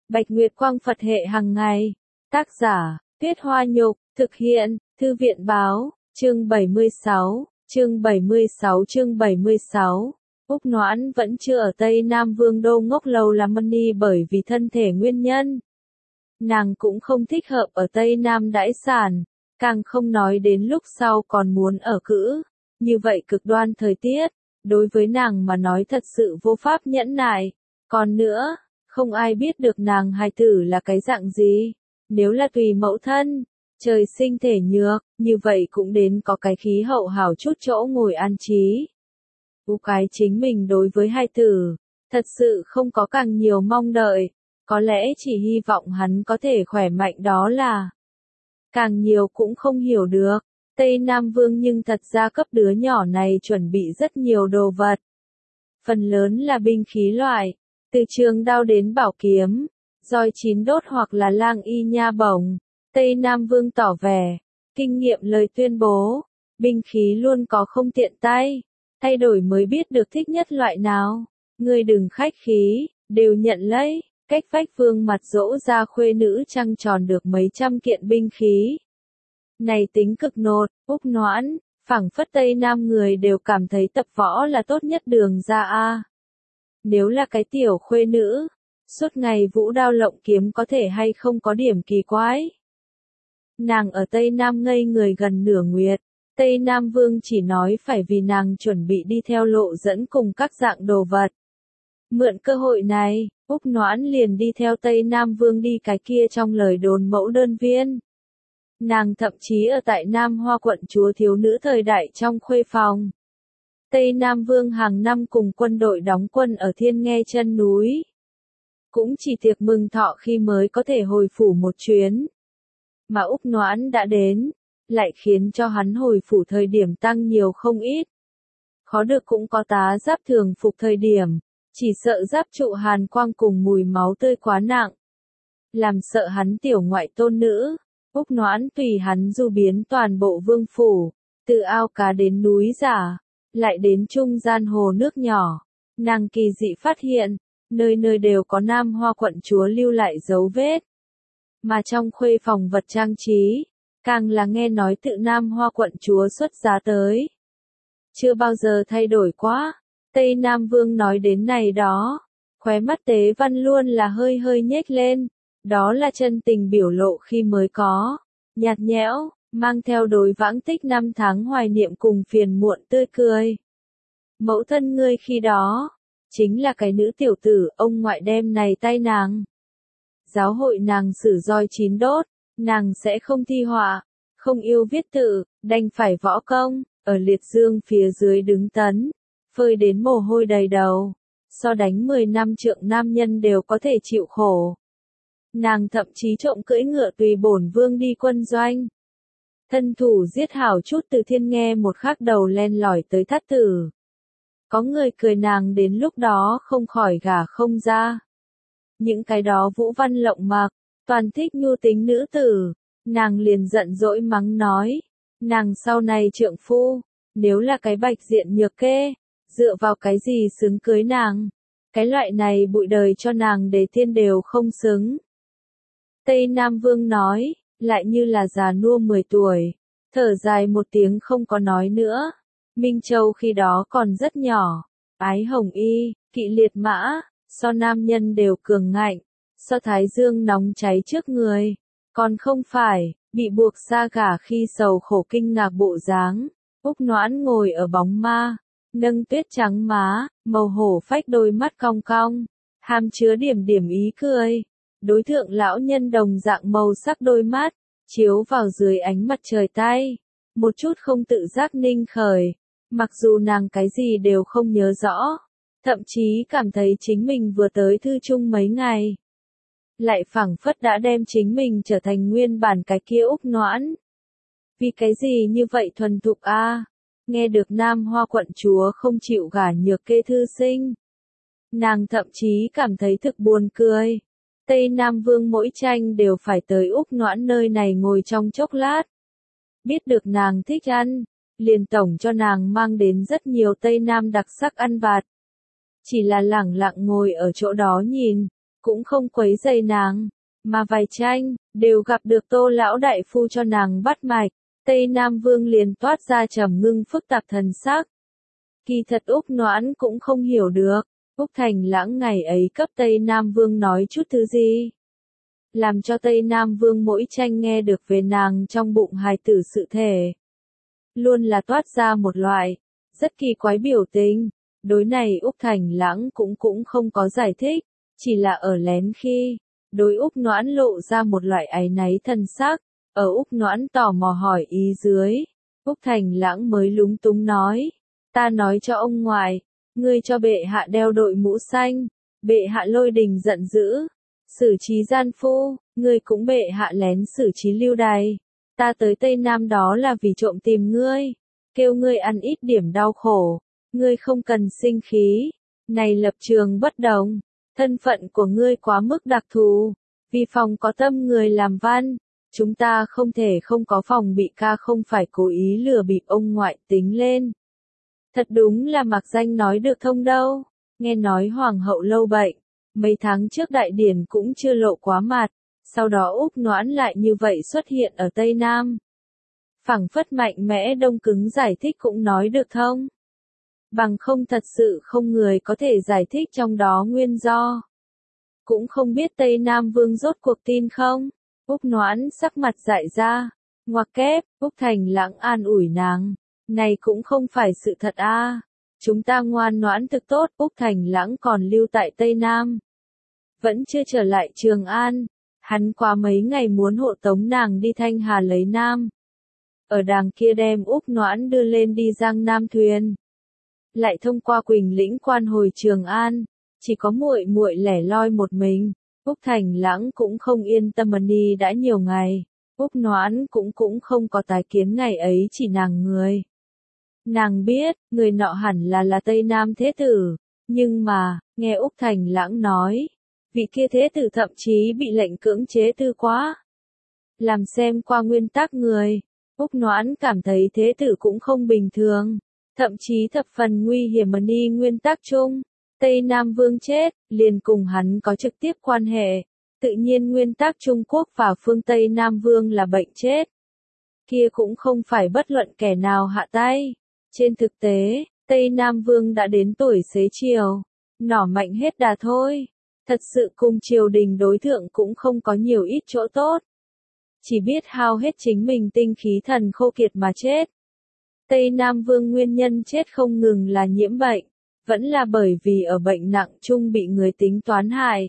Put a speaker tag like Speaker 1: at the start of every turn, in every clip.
Speaker 1: Bạch Nguyệt Quang Phật hệ hàng ngày. Tác giả, Tuyết Hoa Nhục, thực hiện, Thư viện Báo, chương 76, chương 76. Úc Noãn vẫn chưa ở Tây Nam Vương đô ngốc lâu lắm ni bởi vì thân thể nguyên nhân. Nàng cũng không thích hợp ở Tây Nam đãi sản, càng không nói đến lúc sau còn muốn ở cữ. Như vậy cực đoan thời tiết, đối với nàng mà nói thật sự vô pháp nhẫn nại. Còn nữa, không ai biết được nàng hài tử là cái dạng gì. Nếu là tùy mẫu thân, trời sinh thể nhược, như vậy cũng đến có cái khí hậu hảo chút chỗ ngồi an trí. Cái chính mình đối với hài tử, thật sự không có càng nhiều mong đợi, có lẽ chỉ hy vọng hắn có thể khỏe mạnh đó là. Càng nhiều cũng không hiểu được, Tây Nam Vương nhưng thật ra cấp đứa nhỏ này chuẩn bị rất nhiều đồ vật. Phần lớn là binh khí loại, từ trường đao đến bảo kiếm, roi chín đốt hoặc là lang y nha bổng. Tây Nam Vương tỏ vẻ, kinh nghiệm lời tuyên bố, binh khí luôn có không tiện tay, thay đổi mới biết được thích nhất loại nào. Ngươi đừng khách khí, đều nhận lấy. Cách vách Vương mặt dỗ ra khuê nữ trăng tròn được mấy trăm kiện binh khí. Này tính cực nột, Úc Noãn, phảng phất Tây Nam người đều cảm thấy tập võ là tốt nhất đường ra a. Nếu là cái tiểu khuê nữ, suốt ngày vũ đao lộng kiếm có thể hay không có điểm kỳ quái. Nàng ở Tây Nam ngây người gần nửa nguyệt, Tây Nam Vương chỉ nói phải vì nàng chuẩn bị đi theo lộ dẫn cùng các dạng đồ vật. Mượn cơ hội này, Úc Noãn liền đi theo Tây Nam Vương đi cái kia trong lời đồn mẫu đơn viên. Nàng thậm chí ở tại Nam Hoa quận chúa thiếu nữ thời đại trong khuê phòng. Tây Nam Vương hàng năm cùng quân đội đóng quân ở Thiên Nghe chân núi. Cũng chỉ tiệc mừng thọ khi mới có thể hồi phủ một chuyến. Mà Úc Noãn đã đến, lại khiến cho hắn hồi phủ thời điểm tăng nhiều không ít. Khó được cũng có tá giáp thường phục thời điểm. Chỉ sợ giáp trụ hàn quang cùng mùi máu tươi quá nặng. Làm sợ hắn tiểu ngoại tôn nữ, Úc Noãn tùy hắn du biến toàn bộ vương phủ, từ ao cá đến núi giả, lại đến trung gian hồ nước nhỏ. Nàng kỳ dị phát hiện, nơi nơi đều có Nam Hoa quận chúa lưu lại dấu vết. Mà trong khuê phòng vật trang trí, càng là nghe nói tự Nam Hoa quận chúa xuất giá tới. Chưa bao giờ thay đổi quá. Tây Nam Vương nói đến này đó, khóe mắt Tế Văn luôn là hơi hơi nhếch lên, đó là chân tình biểu lộ khi mới có, nhạt nhẽo, mang theo đối vãng tích năm tháng hoài niệm cùng phiền muộn tươi cười. Mẫu thân ngươi khi đó, chính là cái nữ tiểu tử, ông ngoại đem này tay nàng. Giáo hội nàng sử roi chín đốt, nàng sẽ không thi họa, không yêu viết tự, đành phải võ công, ở liệt dương phía dưới đứng tấn. Phơi đến mồ hôi đầy đầu, so đánh 10 năm trượng nam nhân đều có thể chịu khổ. Nàng thậm chí trộm cưỡi ngựa tùy bổn vương đi quân doanh. Thân thủ giết hảo chút từ Thiên Nghe một khắc đầu len lỏi tới thắt tử. Có người cười nàng đến lúc đó không khỏi gả không ra. Những cái đó vũ văn lộng mặc, toàn thích nhu tính nữ tử, nàng liền giận dỗi mắng nói. Nàng sau này trượng phu, nếu là cái bạch diện nhược kê. Dựa vào cái gì xứng cưới nàng? Cái loại này bụi đời cho nàng để thiên đều không xứng. Tây Nam Vương nói, lại như là già nua 10 tuổi. Thở dài một tiếng không có nói nữa. Minh Châu khi đó còn rất nhỏ. Ái hồng y, kỵ liệt mã, so nam nhân đều cường ngạnh. So thái dương nóng cháy trước người. Còn không phải, bị buộc xa gả khi sầu khổ kinh ngạc bộ dáng. Úc Noãn ngồi ở bóng ma. Nâng tuyết trắng má, màu hổ phách đôi mắt cong cong, hàm chứa điểm điểm ý cười. Đối thượng lão nhân đồng dạng màu sắc đôi mắt, chiếu vào dưới ánh mặt trời tay. Một chút không tự giác ninh khởi, mặc dù nàng cái gì đều không nhớ rõ. Thậm chí cảm thấy chính mình vừa tới thư chung mấy ngày. Lại phảng phất đã đem chính mình trở thành nguyên bản cái kia Úc Noãn. Vì cái gì như vậy thuần thục a? Nghe được Nam Hoa quận chúa không chịu gả nhược kê thư sinh. Nàng thậm chí cảm thấy thực buồn cười. Tây Nam Vương mỗi tranh đều phải tới Úc Noãn nơi này ngồi trong chốc lát. Biết được nàng thích ăn, liền tổng cho nàng mang đến rất nhiều Tây Nam đặc sắc ăn vặt. Chỉ là lẳng lặng ngồi ở chỗ đó nhìn, cũng không quấy rầy nàng, mà vài tranh, đều gặp được Tô lão đại phu cho nàng bắt mạch. Tây Nam Vương liền toát ra trầm ngưng phức tạp thần sắc. Kỳ thật Úc Noãn cũng không hiểu được, Úc Thành Lãng ngày ấy cấp Tây Nam Vương nói chút thứ gì. Làm cho Tây Nam Vương mỗi tranh nghe được về nàng trong bụng hài tử sự thể. Luôn là toát ra một loại, rất kỳ quái biểu tình. Đối này Úc Thành Lãng cũng không có giải thích, chỉ là ở lén khi, đối Úc Noãn lộ ra một loại áy náy thần sắc. Ở Úc Noãn tò mò hỏi ý dưới, Úc Thành Lãng mới lúng túng nói, ta nói cho ông ngoại, ngươi cho bệ hạ đeo đội mũ xanh, bệ hạ lôi đình giận dữ, xử trí gian phu, ngươi cũng bệ hạ lén xử trí lưu đày, ta tới Tây Nam đó là vì trộm tìm ngươi, kêu ngươi ăn ít điểm đau khổ, ngươi không cần sinh khí, này lập trường bất đồng, thân phận của ngươi quá mức đặc thù, vì phòng có tâm người làm văn. Chúng ta không thể không có phòng bị ca không phải cố ý lừa bịp ông ngoại tính lên. Thật đúng là mặc danh nói được thông đâu. Nghe nói hoàng hậu lâu bệnh, mấy tháng trước đại điển cũng chưa lộ quá mặt, sau đó Úc Noãn lại như vậy xuất hiện ở Tây Nam. Phảng phất mạnh mẽ đông cứng giải thích cũng nói được thông. Bằng không thật sự không người có thể giải thích trong đó nguyên do. Cũng không biết Tây Nam Vương rốt cuộc tin không? Úc Noãn sắc mặt dại ra, ngoặc kép, Úc Thành Lãng an ủi nàng, này cũng không phải sự thật a. Chúng ta ngoan ngoãn thực tốt, Úc Thành Lãng còn lưu tại Tây Nam. Vẫn chưa trở lại Trường An, hắn qua mấy ngày muốn hộ tống nàng đi Thanh Hà lấy Nam. Ở đàng kia đem Úc Noãn đưa lên đi Giang Nam thuyền. Lại thông qua Quỳnh Lĩnh quan hồi Trường An, chỉ có muội muội lẻ loi một mình. Úc Thành Lãng cũng không yên tâm đi đã nhiều ngày, Úc Noãn cũng không có tái kiến ngày ấy chỉ nàng người. Nàng biết, người nọ hẳn là Tây Nam Thế Tử, nhưng mà, nghe Úc Thành Lãng nói, vị kia Thế Tử thậm chí bị lệnh cưỡng chế tư quá. Làm xem qua nguyên tắc người, Úc Noãn cảm thấy Thế Tử cũng không bình thường, thậm chí thập phần nguy hiểm đi nguyên tắc chung. Tây Nam Vương chết, liền cùng hắn có trực tiếp quan hệ. Tự nhiên nguyên tắc Trung Quốc và phương Tây Nam Vương là bệnh chết. Kia cũng không phải bất luận kẻ nào hạ tay. Trên thực tế, Tây Nam Vương đã đến tuổi xế chiều. Nỏ mạnh hết đà thôi. Thật sự cùng triều đình đối thượng cũng không có nhiều ít chỗ tốt. Chỉ biết hao hết chính mình tinh khí thần khô kiệt mà chết. Tây Nam Vương nguyên nhân chết không ngừng là nhiễm bệnh. Vẫn là bởi vì ở bệnh nặng chung bị người tính toán hại.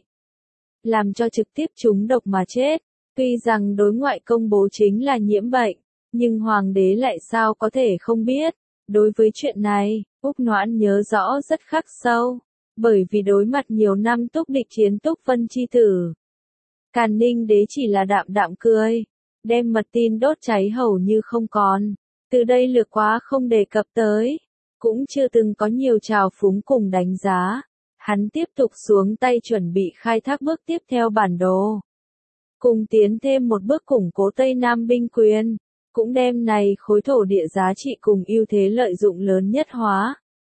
Speaker 1: Làm cho trực tiếp trúng độc mà chết. Tuy rằng đối ngoại công bố chính là nhiễm bệnh, nhưng hoàng đế lại sao có thể không biết. Đối với chuyện này, Úc Noãn nhớ rõ rất khắc sâu. Bởi vì đối mặt nhiều năm túc địch chiến Túc Vân chi tử. Càn Ninh đế chỉ là đạm đạm cười. Đem mật tin đốt cháy hầu như không còn. Từ đây lược quá không đề cập tới. Cũng chưa từng có nhiều trào phúng cùng đánh giá. Hắn tiếp tục xuống tay chuẩn bị khai thác bước tiếp theo bản đồ. Cùng tiến thêm một bước củng cố Tây Nam binh quyền. Cũng đem này khối thổ địa giá trị cùng ưu thế lợi dụng lớn nhất hóa.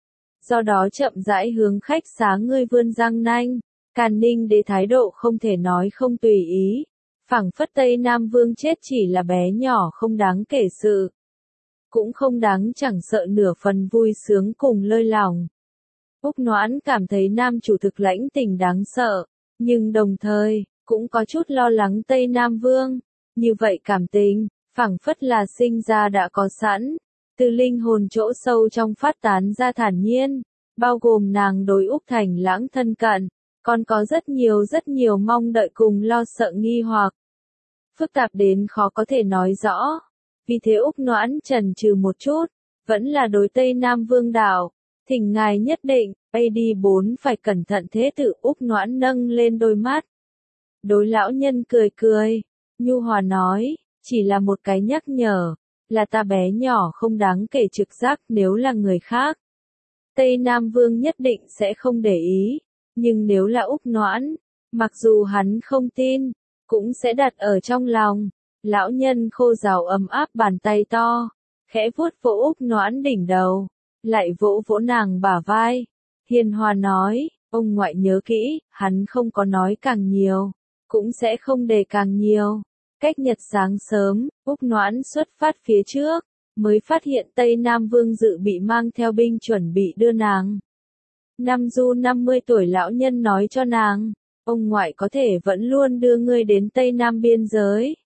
Speaker 1: Do đó chậm rãi hướng khách xá ngươi vươn răng nanh. Càn Ninh đế thái độ không thể nói không tùy ý. Phảng phất Tây Nam Vương chết chỉ là bé nhỏ không đáng kể sự. Cũng không đáng chẳng sợ nửa phần vui sướng cùng lơi lòng. Úc Noãn cảm thấy nam chủ thực lãnh tình đáng sợ, nhưng đồng thời, cũng có chút lo lắng Tây Nam Vương. Như vậy cảm tình, phảng phất là sinh ra đã có sẵn, từ linh hồn chỗ sâu trong phát tán ra thản nhiên, bao gồm nàng đối Úc Thành Lãng thân cận, còn có rất nhiều mong đợi cùng lo sợ nghi hoặc. Phức tạp đến khó có thể nói rõ. Vì thế Úc Noãn chần chừ một chút, vẫn là đối Tây Nam Vương đảo, thỉnh ngài nhất định, AD4 phải cẩn thận thế tử. Úc Noãn nâng lên đôi mắt. Đối lão nhân cười cười, nhu hòa nói, chỉ là một cái nhắc nhở, là ta bé nhỏ không đáng kể trực giác nếu là người khác. Tây Nam Vương nhất định sẽ không để ý, nhưng nếu là Úc Noãn, mặc dù hắn không tin, cũng sẽ đặt ở trong lòng. Lão nhân khô rào ấm áp bàn tay to, khẽ vuốt vỗ Úc Noãn đỉnh đầu, lại vỗ vỗ nàng bả vai. Hiền hòa nói, Ông ngoại nhớ kỹ, hắn không có nói càng nhiều, cũng sẽ không đề càng nhiều. Cách nhật sáng sớm, Úc Noãn xuất phát phía trước, mới phát hiện Tây Nam Vương Dự bị mang theo binh chuẩn bị đưa nàng. Nam Du 50 tuổi lão nhân nói cho nàng, ông ngoại có thể vẫn luôn đưa ngươi đến Tây Nam biên giới.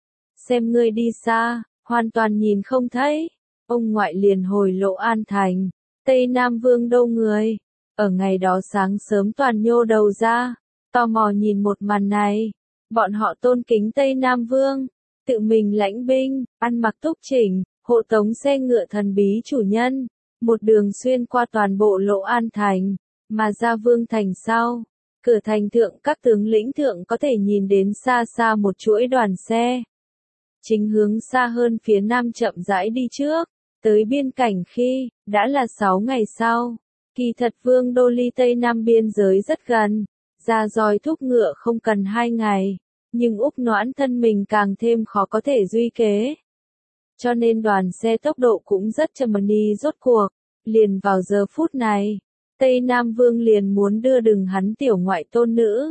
Speaker 1: Xem ngươi đi xa, hoàn toàn nhìn không thấy. Ông ngoại liền hồi Lộ An Thành, Tây Nam Vương đâu người. Ở ngày đó sáng sớm toàn nhô đầu ra, tò mò nhìn một màn này. Bọn họ tôn kính Tây Nam Vương, tự mình lãnh binh, ăn mặc túc chỉnh, hộ tống xe ngựa thần bí chủ nhân, một đường xuyên qua toàn bộ Lộ An Thành, mà ra Vương Thành sau. Cửa thành thượng các tướng lĩnh thượng có thể nhìn đến xa xa một chuỗi đoàn xe. Chính hướng xa hơn phía nam chậm rãi đi trước, tới biên cảnh khi, đã là 6 ngày sau. Kỳ thật Vương đô ly Tây Nam biên giới rất gần, ra roi thúc ngựa không cần 2 ngày, nhưng Úc Noãn thân mình càng thêm khó có thể duy kế. Cho nên đoàn xe tốc độ cũng rất chậm đi rốt cuộc, liền vào giờ phút này, Tây Nam Vương liền muốn đưa đừng hắn tiểu ngoại tôn nữ.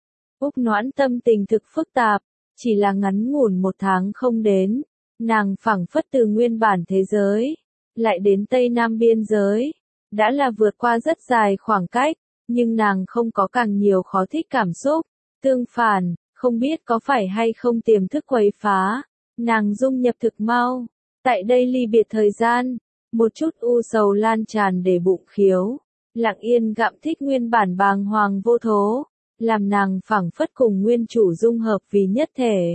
Speaker 1: Úc Noãn tâm tình thực phức tạp, chỉ là ngắn ngủn 1 tháng không đến, nàng phảng phất từ nguyên bản thế giới, lại đến Tây Nam biên giới, đã là vượt qua rất dài khoảng cách, nhưng nàng không có càng nhiều khó thích cảm xúc, tương phản, không biết có phải hay không tiềm thức quấy phá, nàng dung nhập thực mau, tại đây ly biệt thời gian, một chút u sầu lan tràn để bụng khiếu, lặng yên gặm thích nguyên bản bàng hoàng vô thố, làm nàng phảng phất cùng nguyên chủ dung hợp vì nhất thể.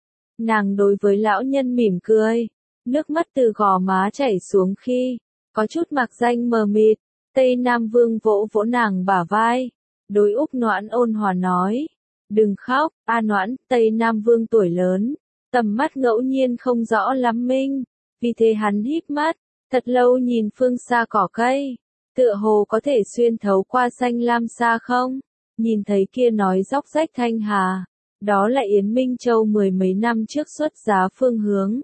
Speaker 1: Nàng đối với lão nhân mỉm cười, nước mắt từ gò má chảy xuống khi, có chút mạc danh mờ mịt, Tây Nam Vương vỗ vỗ nàng bả vai, đối Úc Noãn ôn hòa nói, đừng khóc, A Noãn, Tây Nam Vương tuổi lớn, tầm mắt ngẫu nhiên không rõ lắm minh, vì thế hắn híp mắt, thật lâu nhìn phương xa cỏ cây, tựa hồ có thể xuyên thấu qua xanh lam xa không, nhìn thấy kia nói róc rách thanh hà, đó là Yến Minh Châu 10 mấy năm trước xuất giá phương hướng.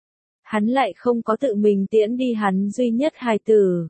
Speaker 1: Hắn lại không có tự mình tiễn đi hắn duy nhất hài tử.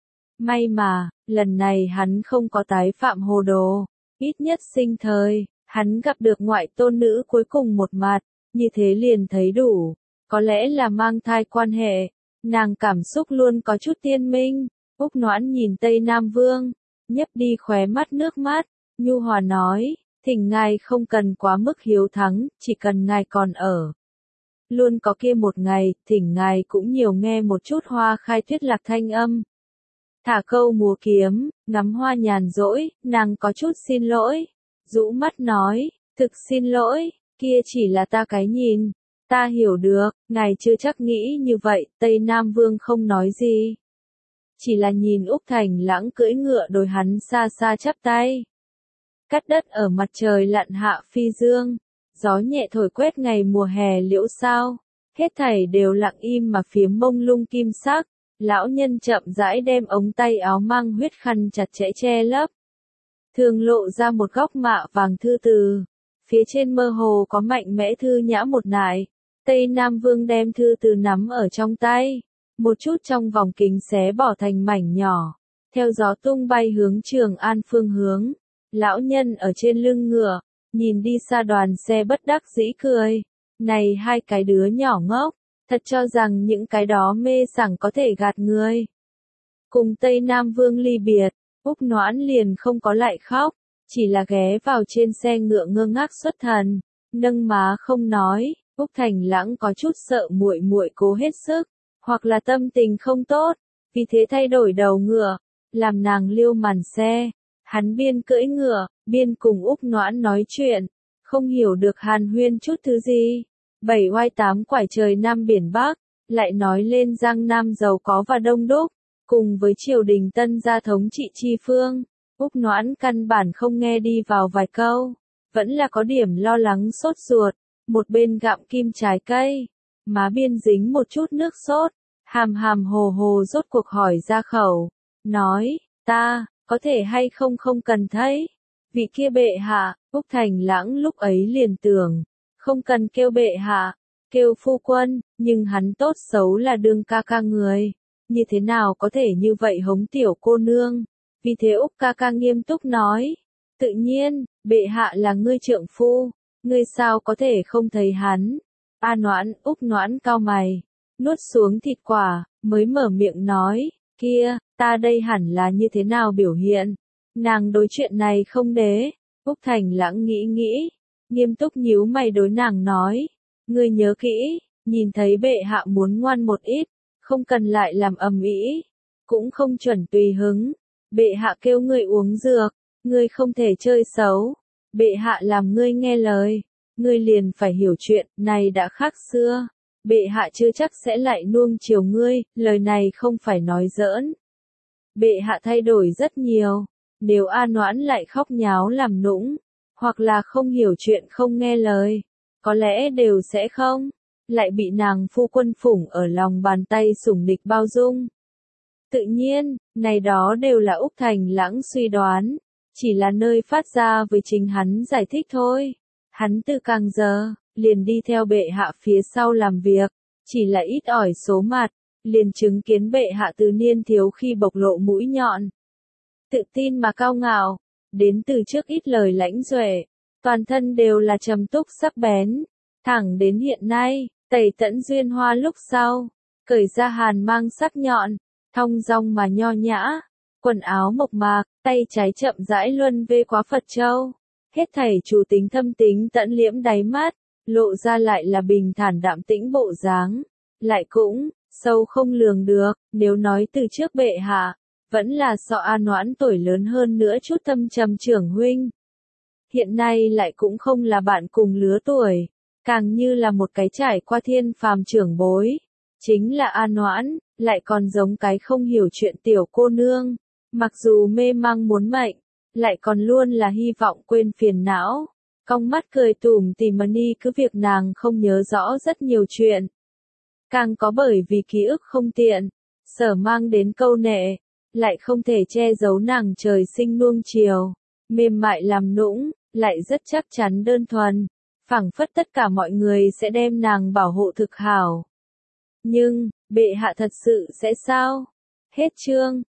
Speaker 1: May mà, lần này hắn không có tái phạm hồ đồ, ít nhất sinh thời, hắn gặp được ngoại tôn nữ cuối cùng một mặt, như thế liền thấy đủ, có lẽ là mang thai quan hệ, nàng cảm xúc luôn có chút tiên minh, Úc Noãn nhìn Tây Nam Vương, nhấp đi khóe mắt nước mắt, nhu hòa nói, thỉnh ngài không cần quá mức hiếu thắng, chỉ cần ngài còn ở. Luôn có kia một ngày, thỉnh ngài cũng nhiều nghe một chút hoa khai tuyết lạc thanh âm. Thả câu múa kiếm, ngắm hoa nhàn rỗi, nàng có chút xin lỗi. Rũ mắt nói, thực xin lỗi, kia chỉ là ta cái nhìn. Ta hiểu được, ngài chưa chắc nghĩ như vậy, Tây Nam Vương không nói gì. Chỉ là nhìn Úc Thành Lãng cưỡi ngựa đối hắn xa xa chắp tay. Cắt đất ở mặt trời lặn hạ phi dương, gió nhẹ thổi quét ngày mùa hè liễu sao, hết thảy đều lặng im mà phiếm mông lung kim sắc, lão nhân chậm rãi đem ống tay áo mang huyết khăn chặt chẽ che lấp. Thường lộ ra một góc mạ vàng thư từ, phía trên mơ hồ có mạnh mẽ thư nhã một nải, Tây Nam Vương đem thư từ nắm ở trong tay, một chút trong vòng kính xé bỏ thành mảnh nhỏ, theo gió tung bay hướng Trường An phương hướng. Lão nhân ở trên lưng ngựa, nhìn đi xa đoàn xe bất đắc dĩ cười. Này hai cái đứa nhỏ ngốc, thật cho rằng những cái đó mê sảng có thể gạt người. Cùng Tây Nam Vương ly biệt, Úc Noãn liền không có lại khóc, chỉ là ghé vào trên xe ngựa ngơ ngác xuất thần, nâng má không nói. Úc Thành Lãng có chút sợ muội muội cố hết sức, hoặc là tâm tình không tốt, vì thế thay đổi đầu ngựa, làm nàng liêu màn xe. Hắn biên cưỡi ngựa, biên cùng Úc Noãn nói chuyện, không hiểu được hàn huyên chút thứ gì. 7 oai 8 quải trời Nam biển Bắc, lại nói lên Giang Nam giàu có và đông đúc, cùng với triều đình tân gia thống trị chi phương. Úc Noãn căn bản không nghe đi vào vài câu, vẫn là có điểm lo lắng sốt ruột, một bên gặm kim trái cây, má biên dính một chút nước sốt, hàm hàm hồ hồ rốt cuộc hỏi ra khẩu, nói, ta, có thể hay không không cần thấy. Vị kia bệ hạ, Úc Thành Lãng lúc ấy liền tưởng, không cần kêu bệ hạ, kêu phu quân, nhưng hắn tốt xấu là đương ca ca người. Như thế nào có thể như vậy hống tiểu cô nương, Vì thế Úc ca ca nghiêm túc nói. Tự nhiên, bệ hạ là ngươi trượng phu, ngươi sao có thể không thấy hắn. A Noãn, Úc Noãn cau mày, nuốt xuống thịt quả, mới mở miệng nói, kia, ta đây hẳn là như thế nào biểu hiện. Nàng đối chuyện này không đế. Úc Thành Lãng nghĩ nghĩ, nghiêm túc nhíu mày đối nàng nói, ngươi nhớ kỹ, nhìn thấy bệ hạ muốn ngoan một ít, không cần lại làm ầm ĩ, cũng không chuẩn tùy hứng. Bệ hạ kêu ngươi uống dược, ngươi không thể chơi xấu. Bệ hạ làm ngươi nghe lời, ngươi liền phải hiểu chuyện, này đã khác xưa. Bệ hạ chưa chắc sẽ lại nuông chiều ngươi, lời này không phải nói giỡn. Bệ hạ thay đổi rất nhiều, nếu A Noãn lại khóc nháo làm nũng, hoặc là không hiểu chuyện không nghe lời, có lẽ đều sẽ không, lại bị nàng phu quân phủng ở lòng bàn tay sủng nịch bao dung. Tự nhiên, này đó đều là Úc Thành Lãng suy đoán, chỉ là nơi phát ra với chính hắn giải thích thôi. Hắn từ càng giờ, liền đi theo bệ hạ phía sau làm việc, chỉ là ít ỏi số mặt, liền chứng kiến bệ hạ từ niên thiếu khi bộc lộ mũi nhọn. Tự tin mà cao ngạo, đến từ trước ít lời lãnh duệ, toàn thân đều là trầm túc sắc bén, thẳng đến hiện nay, tẩy tẫn duyên hoa lúc sau, cởi ra hàn mang sắc nhọn, thong dong mà nho nhã, quần áo mộc mạc, tay trái chậm rãi luân vê quá Phật châu, hết thảy chủ tính thâm tính tận liễm đáy mắt, lộ ra lại là bình thản đạm tĩnh bộ dáng, lại cũng sâu không lường được. Nếu nói từ trước bệ hạ, vẫn là so A Noãn tuổi lớn hơn nữa chút thâm trầm trưởng huynh. Hiện nay lại cũng không là bạn cùng lứa tuổi, càng như là một cái trải qua thiên phàm trưởng bối. Chính là A Noãn, lại còn giống cái không hiểu chuyện tiểu cô nương, mặc dù mê mang muốn mệnh, lại còn luôn là hy vọng quên phiền não. Cong mắt cười tủm tỉm mà ni cứ việc nàng không nhớ rõ rất nhiều chuyện. Càng có bởi vì ký ức không tiện, sở mang đến câu nệ, lại không thể che giấu nàng trời sinh nuông chiều, mềm mại làm nũng, lại rất chắc chắn đơn thuần, phảng phất tất cả mọi người sẽ đem nàng bảo hộ thực hảo. Nhưng, bệ hạ thật sự sẽ sao? Hết chương.